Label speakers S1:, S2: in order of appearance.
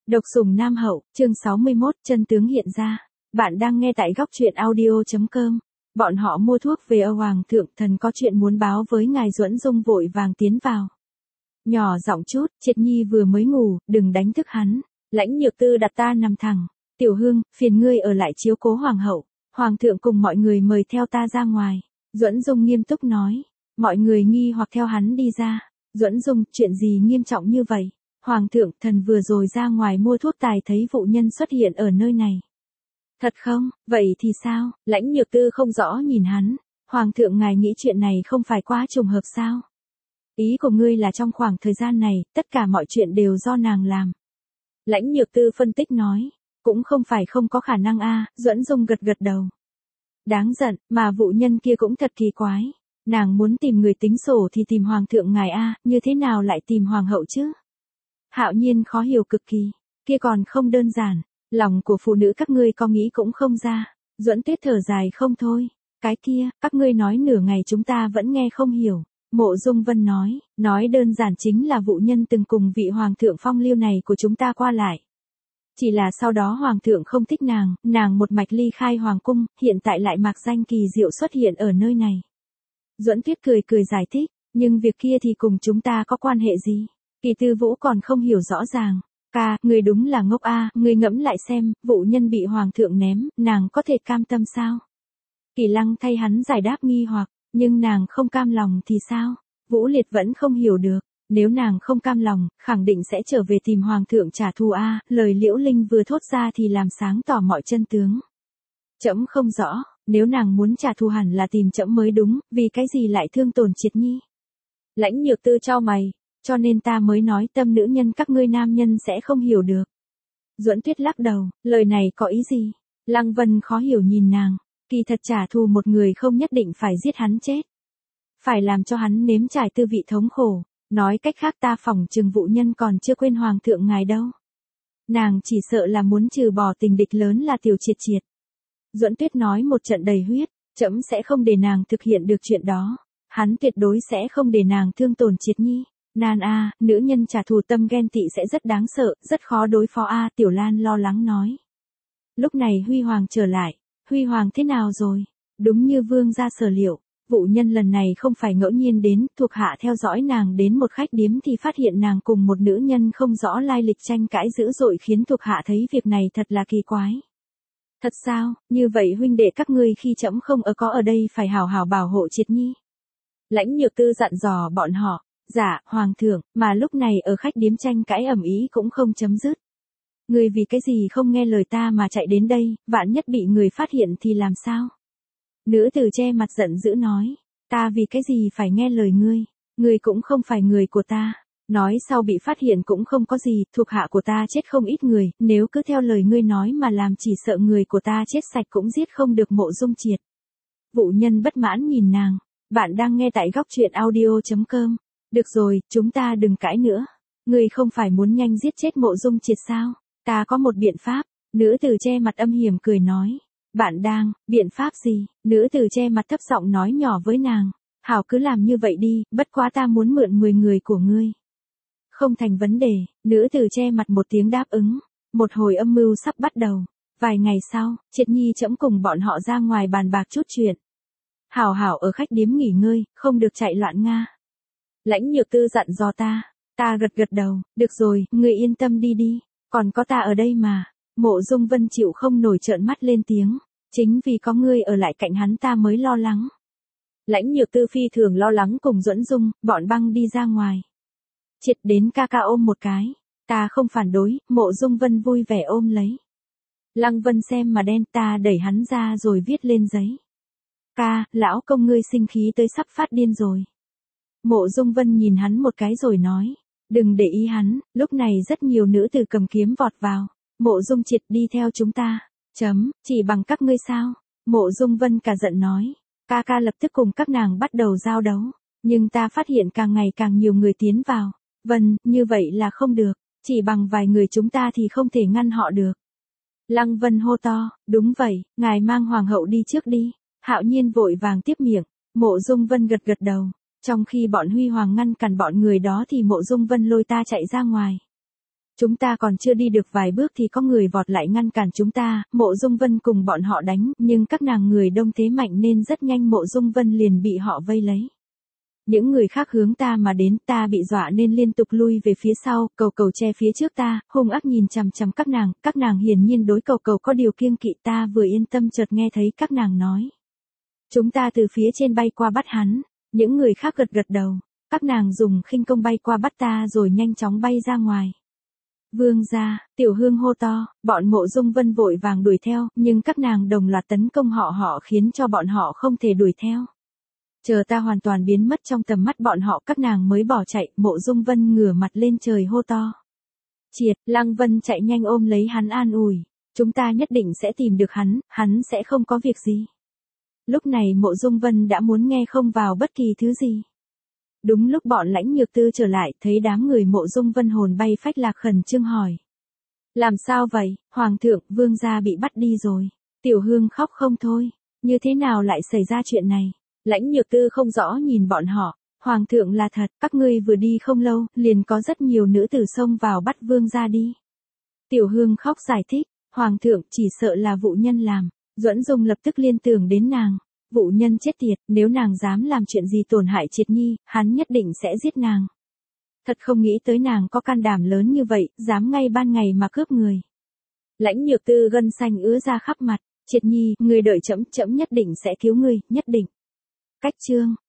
S1: Độc sủng Nam Hậu, chương 61, chân tướng hiện ra. Bạn đang nghe tại góc truyện audio.com. Bọn họ mua thuốc về Hoàng thượng, thần có chuyện muốn báo với ngài. Duẫn Dung vội vàng tiến vào. Nhỏ giọng chút, Triệt Nhi vừa mới ngủ, đừng đánh thức hắn. Lãnh Nhược Tư đặt ta nằm thẳng. Tiểu Hương, phiền ngươi ở lại chiếu cố Hoàng hậu. Hoàng thượng cùng mọi người mời theo ta ra ngoài. Duẫn Dung nghiêm túc nói. Mọi người nghi hoặc theo hắn đi ra. Duẫn Dung, chuyện gì nghiêm trọng như vậy? Hoàng thượng, thần vừa rồi ra ngoài mua thuốc tài thấy vụ nhân xuất hiện ở nơi này. Thật không? Vậy thì sao? Lãnh Nhược Tư không rõ nhìn hắn. Hoàng thượng ngài nghĩ chuyện này không phải quá trùng hợp sao? Ý của ngươi là trong khoảng thời gian này, tất cả mọi chuyện đều do nàng làm. Lãnh Nhược Tư phân tích nói. Cũng không phải không có khả năng a. Duẫn Dung gật gật đầu. Đáng giận, mà vụ nhân kia cũng thật kỳ quái. Nàng muốn tìm người tính sổ thì tìm Hoàng thượng ngài a, như thế nào lại tìm Hoàng hậu chứ? Hạo Nhiên khó hiểu cực kỳ, kia còn không đơn giản, lòng của phụ nữ các ngươi có nghĩ cũng không ra. Duẫn Tuyết thở dài không thôi, cái kia, các ngươi nói nửa ngày chúng ta vẫn nghe không hiểu. Mộ Dung Vân nói đơn giản chính là vụ nhân từng cùng vị hoàng thượng phong lưu này của chúng ta qua lại. Chỉ là sau đó hoàng thượng không thích nàng một mạch ly khai hoàng cung, hiện tại lại mạc danh kỳ diệu xuất hiện ở nơi này. Duẫn Tuyết cười giải thích, nhưng việc kia thì cùng chúng ta có quan hệ gì? Kỳ Tư Vũ còn không hiểu rõ ràng. Ca, người đúng là ngốc a, người ngẫm lại xem, vụ nhân bị hoàng thượng ném, nàng có thể cam tâm sao? Kỳ Lăng thay hắn giải đáp nghi hoặc, nhưng nàng không cam lòng thì sao? Vũ Liệt vẫn không hiểu được, nếu nàng không cam lòng, khẳng định sẽ trở về tìm hoàng thượng trả thù a. Lời Liễu Linh vừa thốt ra thì làm sáng tỏ mọi chân tướng. Trẫm không rõ, nếu nàng muốn trả thù hẳn là tìm trẫm mới đúng, vì cái gì lại thương tổn Triệt Nhi? Lãnh Nhược Tư chau mày. Cho nên ta mới nói tâm nữ nhân các ngươi nam nhân sẽ không hiểu được. Duẫn Tuyết lắc đầu, lời này có ý gì? Lăng Vân khó hiểu nhìn nàng, kỳ thật trả thù một người không nhất định phải giết hắn chết. Phải làm cho hắn nếm trải tư vị thống khổ, nói cách khác ta phỏng chừng vụ nhân còn chưa quên hoàng thượng ngài đâu. Nàng chỉ sợ là muốn trừ bỏ tình địch lớn là Tiểu Triệt. Duẫn Tuyết nói một trận đầy huyết, trẫm sẽ không để nàng thực hiện được chuyện đó. Hắn tuyệt đối sẽ không để nàng thương tổn Triệt Nhi. Nan a, nữ nhân trả thù tâm ghen tị sẽ rất đáng sợ, rất khó đối phó a. Tiểu Lan lo lắng nói. Lúc này Huy Hoàng trở lại. Huy Hoàng thế nào rồi? Đúng như vương gia sở liệu, vụ nhân lần này không phải ngẫu nhiên đến, thuộc hạ theo dõi nàng đến một khách điếm thì phát hiện nàng cùng một nữ nhân không rõ lai lịch tranh cãi dữ dội, khiến thuộc hạ thấy việc này thật là kỳ quái. Thật sao? Như vậy huynh đệ các ngươi khi trẫm không ở đây phải hảo hảo bảo hộ Triệt Nhi. Lãnh Nhược Tư dặn dò bọn họ. Dạ, hoàng thượng, mà lúc này ở khách điếm tranh cãi ầm ĩ cũng không chấm dứt. Người vì cái gì không nghe lời ta mà chạy đến đây, vạn nhất bị người phát hiện thì làm sao? Nữ tử che mặt giận dữ nói, ta vì cái gì phải nghe lời ngươi cũng không phải người của ta. Nói sau bị phát hiện cũng không có gì, thuộc hạ của ta chết không ít người, nếu cứ theo lời ngươi nói mà làm chỉ sợ người của ta chết sạch cũng giết không được Mộ Dung Triệt. Vụ nhân bất mãn nhìn nàng, bạn đang nghe tại góc truyện audio.com. Được rồi, chúng ta đừng cãi nữa. Ngươi không phải muốn nhanh giết chết Mộ Dung Triệt sao? Ta có một biện pháp. Nữ tử che mặt âm hiểm cười nói. Biện pháp gì? Nữ tử che mặt thấp giọng nói nhỏ với nàng. Hảo cứ làm như vậy đi, bất quá ta muốn mượn 10 người của ngươi. Không thành vấn đề, nữ tử che mặt một tiếng đáp ứng. Một hồi âm mưu sắp bắt đầu. Vài ngày sau, Triệt Nhi trẫm cùng bọn họ ra ngoài bàn bạc chút chuyện. Hảo ở khách điếm nghỉ ngơi, không được chạy loạn nga. Lãnh Nhược Tư dặn dò ta gật đầu, được rồi, ngươi yên tâm đi, còn có ta ở đây mà. Mộ Dung Vân chịu không nổi trợn mắt lên tiếng, chính vì có ngươi ở lại cạnh hắn ta mới lo lắng. Lãnh Nhược Tư phi thường lo lắng cùng Duẫn Dung, bọn băng đi ra ngoài. Triệt đến ca ôm một cái, ta không phản đối, Mộ Dung Vân vui vẻ ôm lấy. Lăng Vân xem mà đen, ta đẩy hắn ra rồi viết lên giấy. Ca, lão công ngươi sinh khí tới sắp phát điên rồi. Mộ Dung Vân nhìn hắn một cái rồi nói, đừng để ý hắn. Lúc này rất nhiều nữ tử cầm kiếm vọt vào. Mộ Dung Triệt đi theo chúng ta. Chỉ bằng các ngươi sao? Mộ Dung Vân cả giận nói. Ca lập tức cùng các nàng bắt đầu giao đấu. Nhưng ta phát hiện càng ngày càng nhiều người tiến vào. Vân, như vậy là không được. Chỉ bằng vài người chúng ta thì không thể ngăn họ được. Lăng Vân hô to, đúng vậy, ngài mang hoàng hậu đi trước đi. Hạo Nhiên vội vàng tiếp miệng. Mộ Dung Vân gật đầu. Trong khi bọn Huy Hoàng ngăn cản bọn người đó thì Mộ Dung Vân lôi ta chạy ra ngoài. Chúng ta còn chưa đi được vài bước thì có người vọt lại ngăn cản chúng ta, Mộ Dung Vân cùng bọn họ đánh, nhưng các nàng người đông thế mạnh nên rất nhanh Mộ Dung Vân liền bị họ vây lấy. Những người khác hướng ta mà đến, ta bị dọa nên liên tục lui về phía sau, Cầu Cầu che phía trước ta, hung ác nhìn chằm chằm các nàng hiển nhiên đối Cầu Cầu có điều kiêng kỵ, ta vừa yên tâm chợt nghe thấy các nàng nói. Chúng ta từ phía trên bay qua bắt hắn, những người khác gật gật đầu, các nàng dùng khinh công bay qua bắt ta rồi nhanh chóng bay ra ngoài. Vương gia, Tiểu Hương hô to, bọn Mộ Dung Vân vội vàng đuổi theo, nhưng các nàng đồng loạt tấn công họ khiến cho bọn họ không thể đuổi theo. Chờ ta hoàn toàn biến mất trong tầm mắt bọn họ các nàng mới bỏ chạy, Mộ Dung Vân ngửa mặt lên trời hô to. Triệt, Lăng Vân chạy nhanh ôm lấy hắn an ủi, chúng ta nhất định sẽ tìm được hắn sẽ không có việc gì. Lúc này Mộ Dung Vân đã muốn nghe không vào bất kỳ thứ gì. Đúng lúc bọn Lãnh Nhược Tư trở lại, thấy đám người Mộ Dung Vân hồn bay phách lạc khẩn trương hỏi. Làm sao vậy, Hoàng thượng, vương gia bị bắt đi rồi. Tiểu Hương khóc không thôi, như thế nào lại xảy ra chuyện này? Lãnh Nhược Tư không rõ nhìn bọn họ, Hoàng thượng là thật, các ngươi vừa đi không lâu, liền có rất nhiều nữ tử xông vào bắt vương gia đi. Tiểu Hương khóc giải thích, Hoàng thượng chỉ sợ là Vụ Nhân làm, Duẫn Dung lập tức liên tưởng đến nàng. Vụ Nhân chết tiệt, nếu nàng dám làm chuyện gì tổn hại Triệt Nhi, hắn nhất định sẽ giết nàng. Thật không nghĩ tới nàng có can đảm lớn như vậy, dám ngay ban ngày mà cướp người. Lãnh Nhược Tư gân xanh ứa ra khắp mặt, Triệt Nhi, ngươi đợi trẫm nhất định sẽ cứu ngươi, nhất định. Cách chương